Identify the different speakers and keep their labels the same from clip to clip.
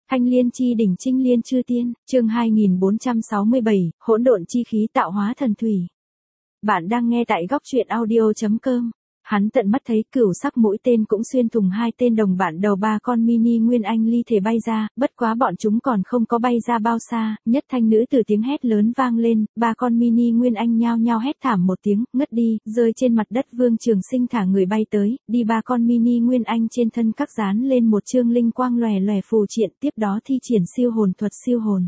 Speaker 1: Thanh liên chi đỉnh trinh liên chư tiên, chương 2467, hỗn độn chi khí tạo hóa thần thủy. Bạn đang nghe tại góc truyện audio.com. Hắn tận mắt thấy cửu sắc mũi tên cũng xuyên thủng hai tên đồng bạn đầu ba con mini nguyên anh ly thể bay ra, bất quá bọn chúng còn không có bay ra bao xa, nhất thanh nữ từ tiếng hét lớn vang lên, ba con mini nguyên anh nhao nhao hét thảm một tiếng, ngất đi, rơi trên mặt đất. Vương Trường Sinh thả người bay tới, đi ba con mini nguyên anh trên thân các dán lên một chương linh quang lòe lòe phù triện, tiếp đó thi triển siêu hồn thuật siêu hồn.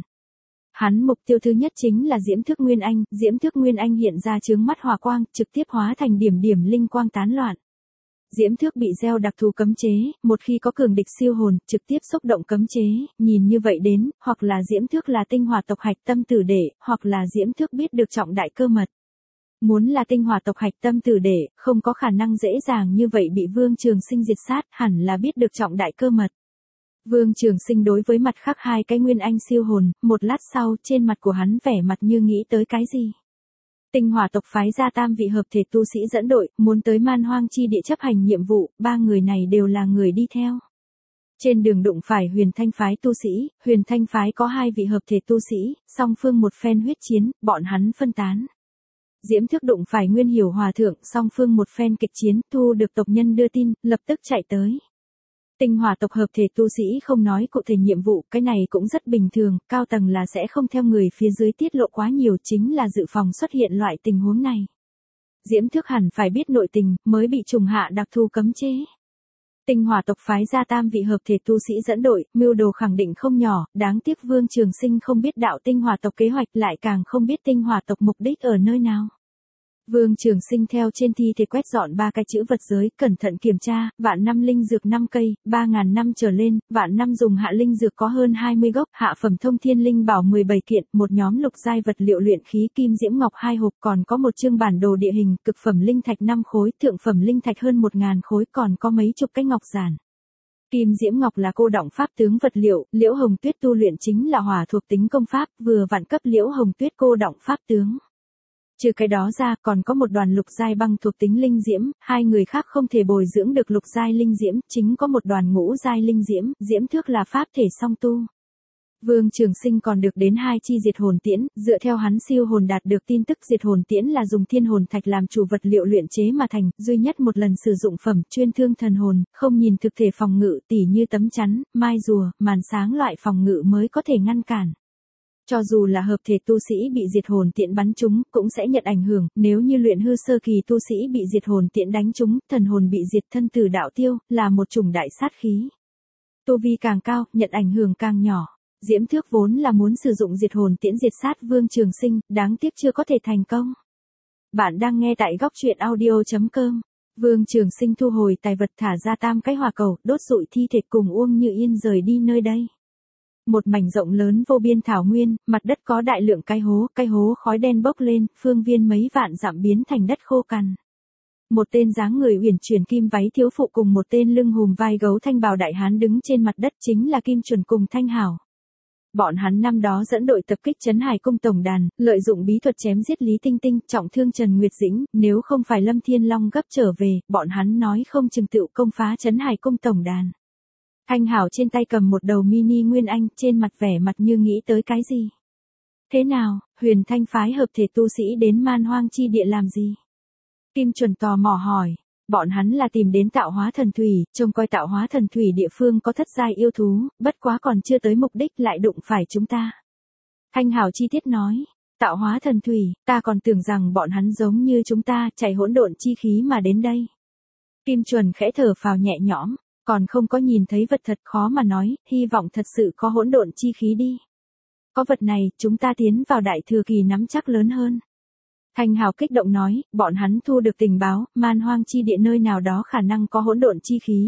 Speaker 1: Hắn mục tiêu thứ nhất chính là Diễm Thức Nguyên Anh, Diễm Thức Nguyên Anh hiện ra chướng mắt hỏa quang, trực tiếp hóa thành điểm điểm linh quang tán loạn. Diễm Thức bị gieo đặc thù cấm chế, một khi có cường địch siêu hồn, trực tiếp xúc động cấm chế, nhìn như vậy đến, hoặc là Diễm Thức là tinh hỏa tộc hạch tâm tử đệ, hoặc là Diễm Thức biết được trọng đại cơ mật. Muốn là tinh hỏa tộc hạch tâm tử đệ, không có khả năng dễ dàng như vậy bị Vương Trường Sinh diệt sát, hẳn là biết được trọng đại cơ mật. Vương Trường Sinh đối với mặt khác hai cái nguyên anh siêu hồn, một lát sau, trên mặt của hắn vẻ mặt như nghĩ tới cái gì. Tinh hỏa tộc phái ra tam vị hợp thể tu sĩ dẫn đội, muốn tới Man Hoang chi địa chấp hành nhiệm vụ, ba người này đều là người đi theo. Trên đường đụng phải Huyền Thanh phái tu sĩ, Huyền Thanh phái có hai vị hợp thể tu sĩ, song phương một phen huyết chiến, bọn hắn phân tán. Diễm Thức đụng phải Nguyên Hiểu Hòa thượng, song phương một phen kịch chiến, thu được tộc nhân đưa tin, lập tức chạy tới. Tinh hỏa tộc hợp thể tu sĩ không nói cụ thể nhiệm vụ, cái này cũng rất bình thường, cao tầng là sẽ không theo người phía dưới tiết lộ quá nhiều, chính là dự phòng xuất hiện loại tình huống này. Diễm Thức hẳn phải biết nội tình, mới bị trùng hạ đặc thù cấm chế. Tinh hỏa tộc phái ra tam vị hợp thể tu sĩ dẫn đội, mưu đồ khẳng định không nhỏ, đáng tiếc Vương Trường Sinh không biết đạo tinh hỏa tộc kế hoạch, lại càng không biết tinh hỏa tộc mục đích ở nơi nào. Vương Trường Sinh theo trên thi thể quét dọn ba cái chữ vật giới, cẩn thận kiểm tra, vạn năm linh dược 5 cây, 3.000 năm trở lên, vạn năm dùng hạ linh dược có hơn 20 gốc, hạ phẩm thông thiên linh bảo 17 kiện, một nhóm lục giai vật liệu luyện khí kim diễm ngọc 2 hộp, còn có một chương bản đồ địa hình, cực phẩm linh thạch 5 khối, thượng phẩm linh thạch hơn 1.000 khối, còn có mấy chục cái ngọc giản. Kim diễm ngọc là cô động pháp tướng vật liệu, Liễu Hồng Tuyết tu luyện chính là hỏa thuộc tính công pháp, vừa vặn cấp Liễu Hồng Tuyết cô động pháp tướng. Trừ cái đó ra, còn có một đoàn lục giai băng thuộc tính linh diễm, hai người khác không thể bồi dưỡng được lục giai linh diễm, chính có một đoàn ngũ giai linh diễm, Diễm Thức là pháp thể song tu. Vương Trường Sinh còn được đến hai chi diệt hồn tiễn, dựa theo hắn siêu hồn đạt được tin tức, diệt hồn tiễn là dùng thiên hồn thạch làm chủ vật liệu luyện chế mà thành, duy nhất một lần sử dụng phẩm, chuyên thương thần hồn, không nhìn thực thể phòng ngự, tỉ như tấm chắn, mai rùa, màn sáng loại phòng ngự mới có thể ngăn cản. Cho dù là hợp thể tu sĩ bị diệt hồn tiễn bắn trúng, cũng sẽ nhận ảnh hưởng, nếu như luyện hư sơ kỳ tu sĩ bị diệt hồn tiễn đánh trúng, thần hồn bị diệt, thân tử đạo tiêu, là một chủng đại sát khí. Tu vi càng cao, nhận ảnh hưởng càng nhỏ. Diễm Thức vốn là muốn sử dụng diệt hồn tiễn diệt sát Vương Trường Sinh, đáng tiếc chưa có thể thành công. Bạn đang nghe tại góc truyện audio.com. Vương Trường Sinh thu hồi tài vật, thả ra tam cái hỏa cầu, đốt rụi thi thể cùng Uông Như Yên rời đi nơi đây. Một mảnh rộng lớn vô biên thảo nguyên, mặt đất có đại lượng cái hố khói đen bốc lên, phương viên mấy vạn dặm biến thành đất khô cằn. Một tên dáng người uyển chuyển kim váy thiếu phụ cùng một tên lưng hùm vai gấu thanh bào đại hán đứng trên mặt đất, chính là Kim Chuẩn cùng Thanh Hảo. Bọn hắn năm đó dẫn đội tập kích Trấn Hải Cung tổng đàn, lợi dụng bí thuật chém giết Lý Tinh Tinh, trọng thương Trần Nguyệt Dĩnh, nếu không phải Lâm Thiên Long gấp trở về, bọn hắn nói không chừng tựu công phá Trấn Hải Cung tổng đàn. Thanh Hảo trên tay cầm một đầu mini nguyên anh, trên mặt vẻ mặt như nghĩ tới cái gì. Thế nào, Huyền Thanh phái hợp thể tu sĩ đến Man Hoang chi địa làm gì? Kim Chuẩn tò mò hỏi. Bọn hắn là tìm đến tạo hóa thần thủy, trông coi tạo hóa thần thủy địa phương có thất giai yêu thú, bất quá còn chưa tới mục đích lại đụng phải chúng ta. Thanh Hảo chi tiết nói. Tạo hóa thần thủy, ta còn tưởng rằng bọn hắn giống như chúng ta, chạy hỗn độn chi khí mà đến đây. Kim Chuẩn khẽ thở phào nhẹ nhõm. Còn không có nhìn thấy vật thật, khó mà nói, hy vọng thật sự có hỗn độn chi khí đi. Có vật này, chúng ta tiến vào đại thừa kỳ nắm chắc lớn hơn. Thanh Hảo kích động nói, bọn hắn thu được tình báo, Man Hoang chi địa nơi nào đó khả năng có hỗn độn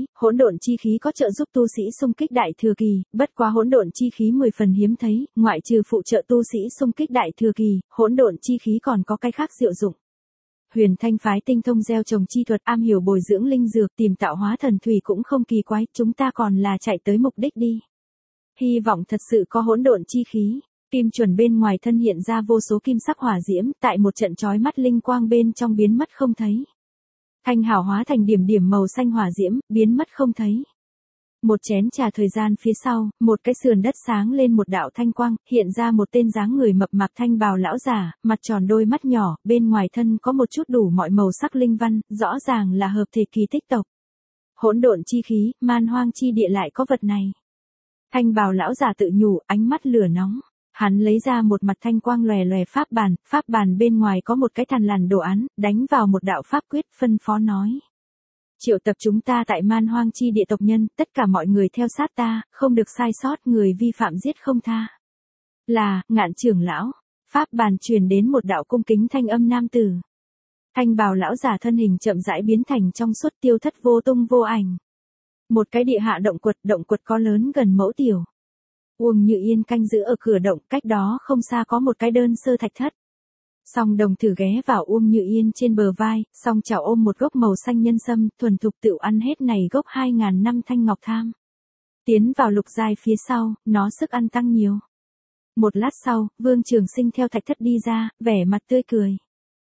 Speaker 1: chi khí có trợ giúp tu sĩ xung kích đại thừa kỳ, bất quá hỗn độn chi khí 10 phần hiếm thấy, ngoại trừ phụ trợ tu sĩ xung kích đại thừa kỳ, hỗn độn chi khí còn có cái khác diệu dụng. Huyền Thanh phái tinh thông gieo trồng chi thuật, am hiểu bồi dưỡng linh dược, tìm tạo hóa thần thủy cũng không kỳ quái, chúng ta còn là chạy tới mục đích đi. Hy vọng thật sự có hỗn độn chi khí. Kim Chuẩn bên ngoài thân hiện ra vô số kim sắc hỏa diễm, tại một trận chói mắt linh quang bên trong biến mất không thấy. Thanh Hảo hóa thành điểm điểm màu xanh hỏa diễm, biến mất không thấy. Một chén trà thời gian phía sau, một cái sườn đất sáng lên một đạo thanh quang, hiện ra một tên dáng người mập mạp thanh bào lão giả, mặt tròn đôi mắt nhỏ, bên ngoài thân có một chút đủ mọi màu sắc linh văn, rõ ràng là hợp thể kỳ tích tộc. Hỗn độn chi khí, man hoang chi địa lại có vật này. Thanh bào lão giả tự nhủ, ánh mắt lửa nóng. Hắn lấy ra một mặt thanh quang lòe lòe pháp bàn bên ngoài có một cái thằn lằn đồ án, đánh vào một đạo pháp quyết, phân phó nói. Triệu tập chúng ta tại man hoang chi địa tộc nhân, tất cả mọi người theo sát ta, không được sai sót, người vi phạm giết không tha. Là, Ngạn trưởng lão. Pháp bàn truyền đến một đạo cung kính thanh âm nam tử. Thanh bào lão giả thân hình chậm rãi biến thành trong suốt tiêu thất vô tung vô ảnh. Một cái địa hạ động quật có lớn gần mẫu tiểu. Uông Như Yên canh giữ ở cửa động, cách đó không xa có một cái đơn sơ thạch thất. Song Đồng thử ghé vào Uông Như Yên trên bờ vai, song chảo ôm một gốc màu xanh nhân sâm, thuần thục tựu ăn hết này gốc 2000 năm thanh ngọc tham. Tiến vào lục giai phía sau, nó sức ăn tăng nhiều. Một lát sau, Vương Trường Sinh theo thạch thất đi ra, vẻ mặt tươi cười.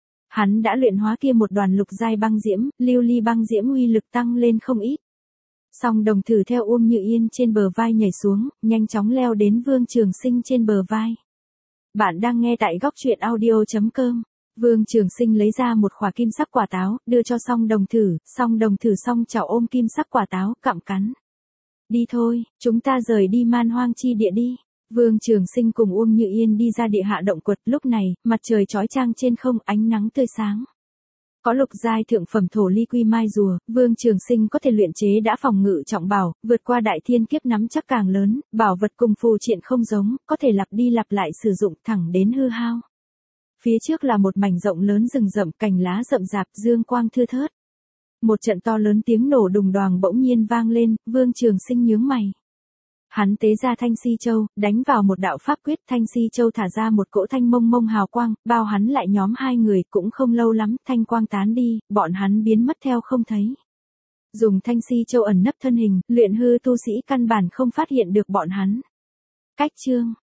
Speaker 1: Hắn đã luyện hóa kia một đoàn lục giai băng diễm, lưu ly băng diễm uy lực tăng lên không ít. Song Đồng thử theo Uông Như Yên trên bờ vai nhảy xuống, nhanh chóng leo đến Vương Trường Sinh trên bờ vai. Bạn đang nghe tại góc truyện audio.com. Vương Trường Sinh lấy ra một khỏa kim sắc quả táo, đưa cho Song Đồng thử song chảo ôm kim sắc quả táo, cặm cắn. Đi thôi, chúng ta rời đi man hoang chi địa đi. Vương Trường Sinh cùng Uông Như Yên đi ra địa hạ động quật, lúc này, mặt trời chói chang trên không, ánh nắng tươi sáng. Có lục giai thượng phẩm thổ ly quy mai rùa, Vương Trường Sinh có thể luyện chế đã phòng ngự trọng bảo, vượt qua đại thiên kiếp nắm chắc càng lớn, bảo vật cùng phù triện không giống, có thể lặp đi lặp lại sử dụng thẳng đến hư hao. Phía trước là một mảnh rộng lớn rừng rậm, cành lá rậm rạp, dương quang thưa thớt. Một trận to lớn tiếng nổ đùng đoàng bỗng nhiên vang lên, Vương Trường Sinh nhướng mày. Hắn tế ra Thanh Si Châu, đánh vào một đạo pháp quyết, Thanh Si Châu thả ra một cỗ thanh mông mông hào quang, bao hắn lại nhóm hai người, cũng không lâu lắm, thanh quang tán đi, bọn hắn biến mất theo không thấy. Dùng Thanh Si Châu ẩn nấp thân hình, luyện hư tu sĩ căn bản không phát hiện được bọn hắn. Cách chương